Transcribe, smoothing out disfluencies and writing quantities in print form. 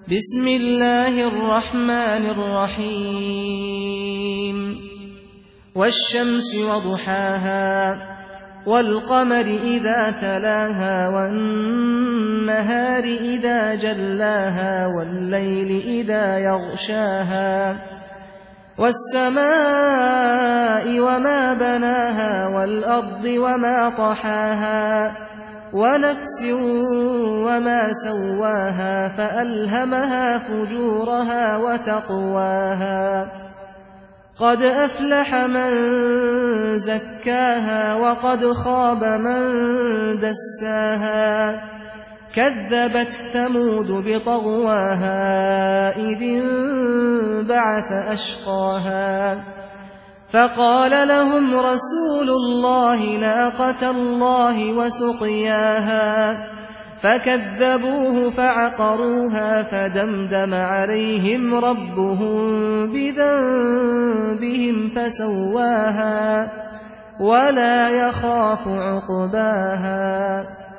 بسم الله الرحمن الرحيم والشمس وضحاها والقمر إذا تلاها والنهار إذا جلاها والليل إذا يغشاها والسماء وما بناها والأرض وما طحاها ونفس وما سواها فألهمها فجورها وتقواها قد أفلح من زكاها وقد خاب من دساها كذبت ثمود بطغواها إذ انبعث أشقاها فقال لهم رسول الله ناقة الله وسقياها فكذبوه فعقروها فدمدم عليهم ربهم بذنبهم فسواها ولا يخاف عقباها